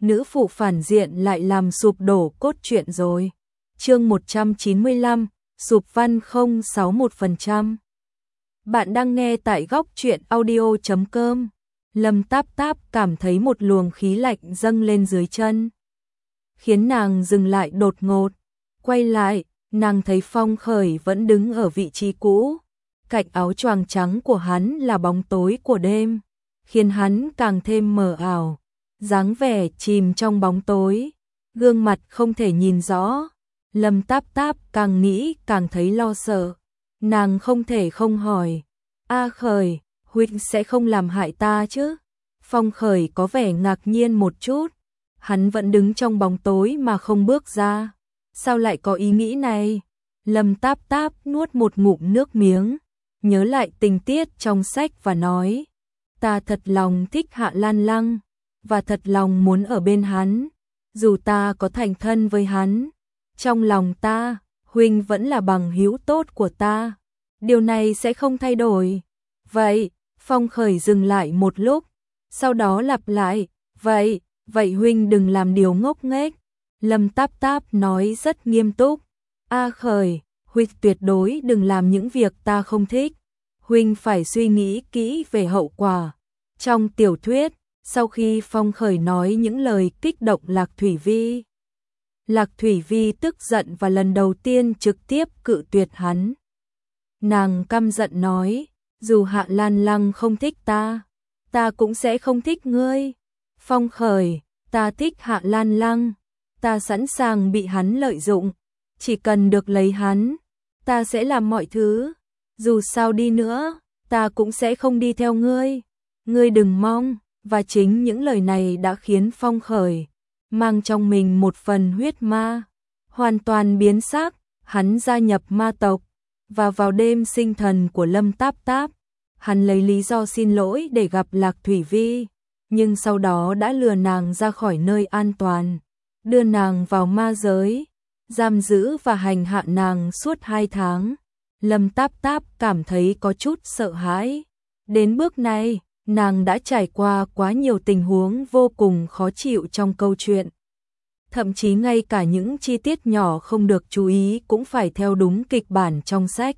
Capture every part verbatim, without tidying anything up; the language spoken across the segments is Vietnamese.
nữ phụ phản diện lại làm sụp đổ cốt truyện rồi. Chương một trăm chín mươi lăm, sụp văn không sáu một phần trăm. Bạn đang nghe tại góc truyện audio chấm com. Lâm Táp Táp cảm thấy một luồng khí lạnh dâng lên dưới chân, khiến nàng dừng lại đột ngột. Quay lại, nàng thấy Phong Khởi vẫn đứng ở vị trí cũ. Cạnh áo choàng trắng của hắn là bóng tối của đêm, khiến hắn càng thêm mờ ảo, dáng vẻ chìm trong bóng tối, gương mặt không thể nhìn rõ. Lâm Táp Táp càng nghĩ càng thấy lo sợ, nàng không thể không hỏi, A Khởi, huynh sẽ không làm hại ta chứ? Phong Khởi có vẻ ngạc nhiên một chút, hắn vẫn đứng trong bóng tối mà không bước ra, sao lại có ý nghĩ này? Lâm Táp Táp nuốt một ngụm nước miếng, nhớ lại tình tiết trong sách và nói, ta thật lòng thích Hạ Lan Lăng, và thật lòng muốn ở bên hắn, dù ta có thành thân với hắn, trong lòng ta, huynh vẫn là bằng hữu tốt của ta, điều này sẽ không thay đổi. Vậy, Phong Khởi dừng lại một lúc, sau đó lặp lại, vậy, vậy huynh đừng làm điều ngốc nghếch. Lâm Táp Táp nói rất nghiêm túc, A Khởi, huynh tuyệt đối đừng làm những việc ta không thích, huynh phải suy nghĩ kỹ về hậu quả. Trong tiểu thuyết, sau khi Phong Khởi nói những lời kích động Lạc Thủy Vi, Lạc Thủy Vi tức giận và lần đầu tiên trực tiếp cự tuyệt hắn. Nàng căm giận nói, dù Hạ Lan Lăng không thích ta, ta cũng sẽ không thích ngươi. Phong Khởi, ta thích Hạ Lan Lăng, ta sẵn sàng bị hắn lợi dụng, chỉ cần được lấy hắn, ta sẽ làm mọi thứ, dù sao đi nữa, ta cũng sẽ không đi theo ngươi. Ngươi đừng mong. Và chính những lời này đã khiến Phong Khởi mang trong mình một phần huyết ma, hoàn toàn biến sắc. Hắn gia nhập ma tộc, và vào đêm sinh thần của Lâm Táp Táp, hắn lấy lý do xin lỗi để gặp Lạc Thủy Vi, nhưng sau đó đã lừa nàng ra khỏi nơi an toàn, đưa nàng vào ma giới, giam giữ và hành hạ nàng suốt hai tháng. Lâm Táp Táp cảm thấy có chút sợ hãi. Đến bước này, nàng đã trải qua quá nhiều tình huống vô cùng khó chịu trong câu chuyện. Thậm chí ngay cả những chi tiết nhỏ không được chú ý cũng phải theo đúng kịch bản trong sách.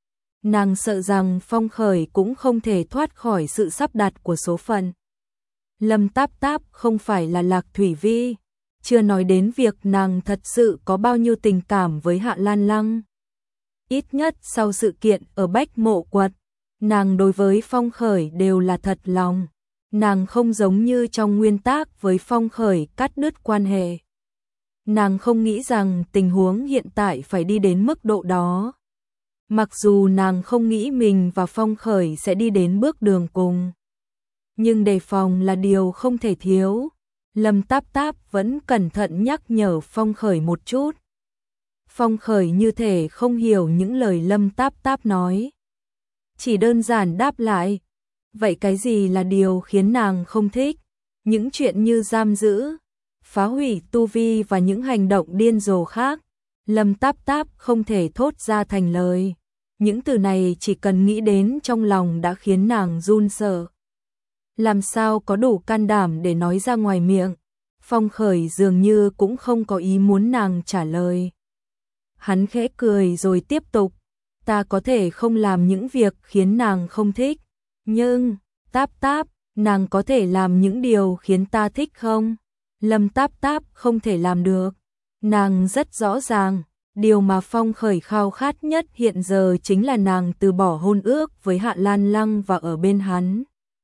Nàng sợ rằng Phong Khởi cũng không thể thoát khỏi sự sắp đặt của số phận. Lâm Táp Táp không phải là Lạc Thủy Vi, chưa nói đến việc nàng thật sự có bao nhiêu tình cảm với Hạ Lan Lăng. Ít nhất sau sự kiện ở Bách Mộ Quật, nàng đối với Phong Khởi đều là thật lòng. Nàng không giống như trong nguyên tác với Phong Khởi cắt đứt quan hệ. Nàng không nghĩ rằng tình huống hiện tại phải đi đến mức độ đó. Mặc dù nàng không nghĩ mình và Phong Khởi sẽ đi đến bước đường cùng, nhưng đề phòng là điều không thể thiếu. Lâm Táp Táp vẫn cẩn thận nhắc nhở Phong Khởi một chút. Phong Khởi như thể không hiểu những lời Lâm Táp Táp nói, chỉ đơn giản đáp lại, vậy cái gì là điều khiến nàng không thích? Những chuyện như giam giữ, phá hủy tu vi và những hành động điên rồ khác. Lâm Táp Táp không thể thốt ra thành lời. Những từ này chỉ cần nghĩ đến trong lòng đã khiến nàng run sợ. Làm sao có đủ can đảm để nói ra ngoài miệng? Phong Khởi dường như cũng không có ý muốn nàng trả lời. Hắn khẽ cười rồi tiếp tục, ta có thể không làm những việc khiến nàng không thích, nhưng, Táp Táp, nàng có thể làm những điều khiến ta thích không? Lâm Táp Táp không thể làm được. Nàng rất rõ ràng, điều mà Phong Khởi khao khát nhất hiện giờ chính là nàng từ bỏ hôn ước với Hạ Lan Lăng và ở bên hắn.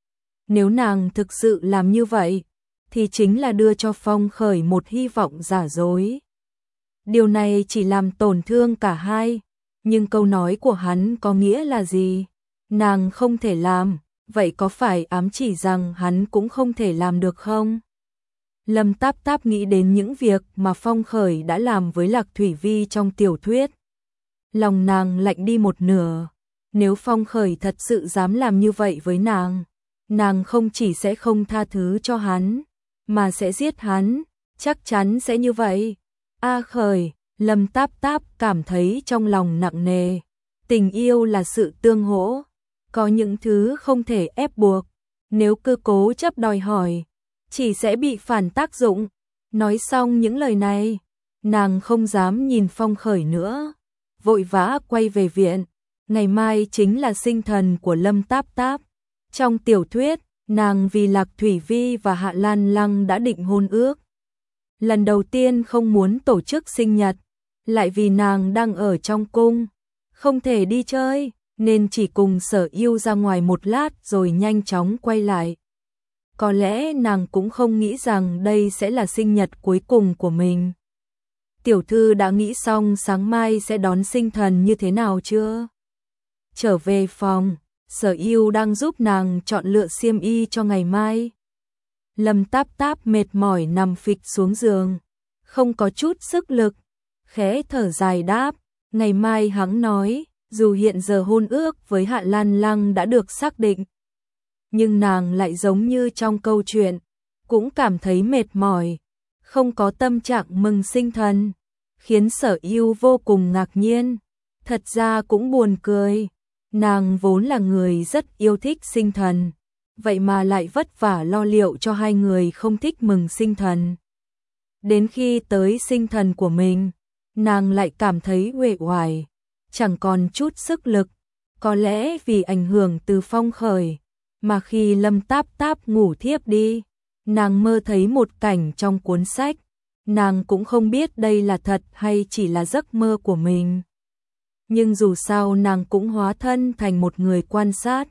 Nếu nàng thực sự làm như vậy, thì chính là đưa cho Phong Khởi một hy vọng giả dối. Điều này chỉ làm tổn thương cả hai. Nhưng câu nói của hắn có nghĩa là gì? Nàng không thể làm, vậy có phải ám chỉ rằng hắn cũng không thể làm được không? Lâm Táp Táp nghĩ đến những việc mà Phong Khởi đã làm với Lạc Thủy Vi trong tiểu thuyết. Lòng nàng lạnh đi một nửa. Nếu Phong Khởi thật sự dám làm như vậy với nàng, nàng không chỉ sẽ không tha thứ cho hắn, mà sẽ giết hắn, chắc chắn sẽ như vậy. A Khởi, Lâm Táp Táp cảm thấy trong lòng nặng nề. Tình yêu là sự tương hỗ, có những thứ không thể ép buộc. Nếu cứ cố chấp đòi hỏi, chỉ sẽ bị phản tác dụng. Nói xong những lời này, nàng không dám nhìn Phong Khởi nữa, vội vã quay về viện. Ngày mai chính là sinh thần của Lâm Táp Táp. Trong tiểu thuyết, nàng vì Lạc Thủy Vi và Hạ Lan Lăng đã định hôn ước. Lần đầu tiên không muốn tổ chức sinh nhật, lại vì nàng đang ở trong cung, không thể đi chơi, nên chỉ cùng Sở Yêu ra ngoài một lát rồi nhanh chóng quay lại. Có lẽ nàng cũng không nghĩ rằng đây sẽ là sinh nhật cuối cùng của mình. Tiểu thư đã nghĩ xong sáng mai sẽ đón sinh thần như thế nào chưa? Trở về phòng, Sở Yêu đang giúp nàng chọn lựa xiêm y cho ngày mai. Lâm Táp Táp mệt mỏi nằm phịch xuống giường, không có chút sức lực, khẽ thở dài đáp, ngày mai hắn nói, dù hiện giờ hôn ước với Hạ Lan Lăng đã được xác định, nhưng nàng lại giống như trong câu chuyện, cũng cảm thấy mệt mỏi, không có tâm trạng mừng sinh thần, khiến Sở Yêu vô cùng ngạc nhiên, thật ra cũng buồn cười, nàng vốn là người rất yêu thích sinh thần, vậy mà lại vất vả lo liệu cho hai người không thích mừng sinh thần. Đến khi tới sinh thần của mình, nàng lại cảm thấy uể oải, chẳng còn chút sức lực, có lẽ vì ảnh hưởng từ Phong Khởi, mà khi Lâm Táp Táp ngủ thiếp đi, nàng mơ thấy một cảnh trong cuốn sách, nàng cũng không biết đây là thật hay chỉ là giấc mơ của mình. Nhưng dù sao nàng cũng hóa thân thành một người quan sát.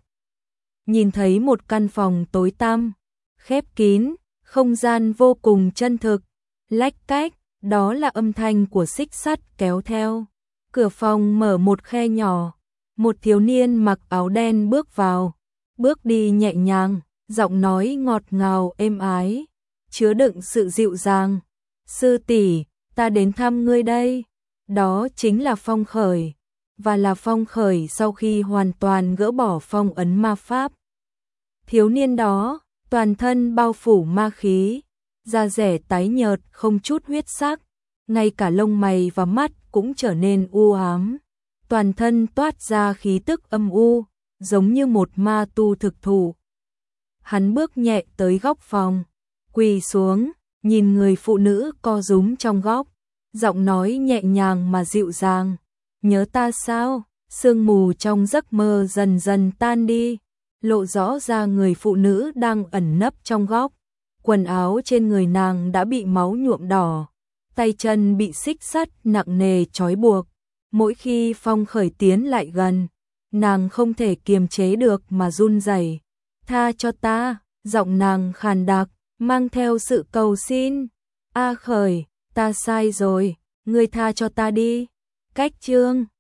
Nhìn thấy một căn phòng tối tăm, khép kín, không gian vô cùng chân thực, lách cách, đó là âm thanh của xích sắt kéo theo. Cửa phòng mở một khe nhỏ, một thiếu niên mặc áo đen bước vào, bước đi nhẹ nhàng, giọng nói ngọt ngào êm ái, chứa đựng sự dịu dàng. Sư tỷ, ta đến thăm ngươi đây. Đó chính là Phong Khởi, và là Phong Khởi sau khi hoàn toàn gỡ bỏ phong ấn ma pháp. Thiếu niên đó, toàn thân bao phủ ma khí, da rẻ tái nhợt không chút huyết sắc, ngay cả lông mày và mắt cũng trở nên u ám, toàn thân toát ra khí tức âm u, giống như một ma tu thực thụ. Hắn bước nhẹ tới góc phòng, quỳ xuống, nhìn người phụ nữ co rúm trong góc, giọng nói nhẹ nhàng mà dịu dàng, nhớ ta sao? Sương mù trong giấc mơ dần dần tan đi, lộ rõ ra người phụ nữ đang ẩn nấp trong góc. Quần áo trên người nàng đã bị máu nhuộm đỏ, tay chân bị xích sắt nặng nề trói buộc. Mỗi khi Phong Khởi tiến lại gần, nàng không thể kiềm chế được mà run rẩy. Tha cho ta, giọng nàng khàn đặc, mang theo sự cầu xin. A Khởi, ta sai rồi, ngươi tha cho ta đi. Cách chương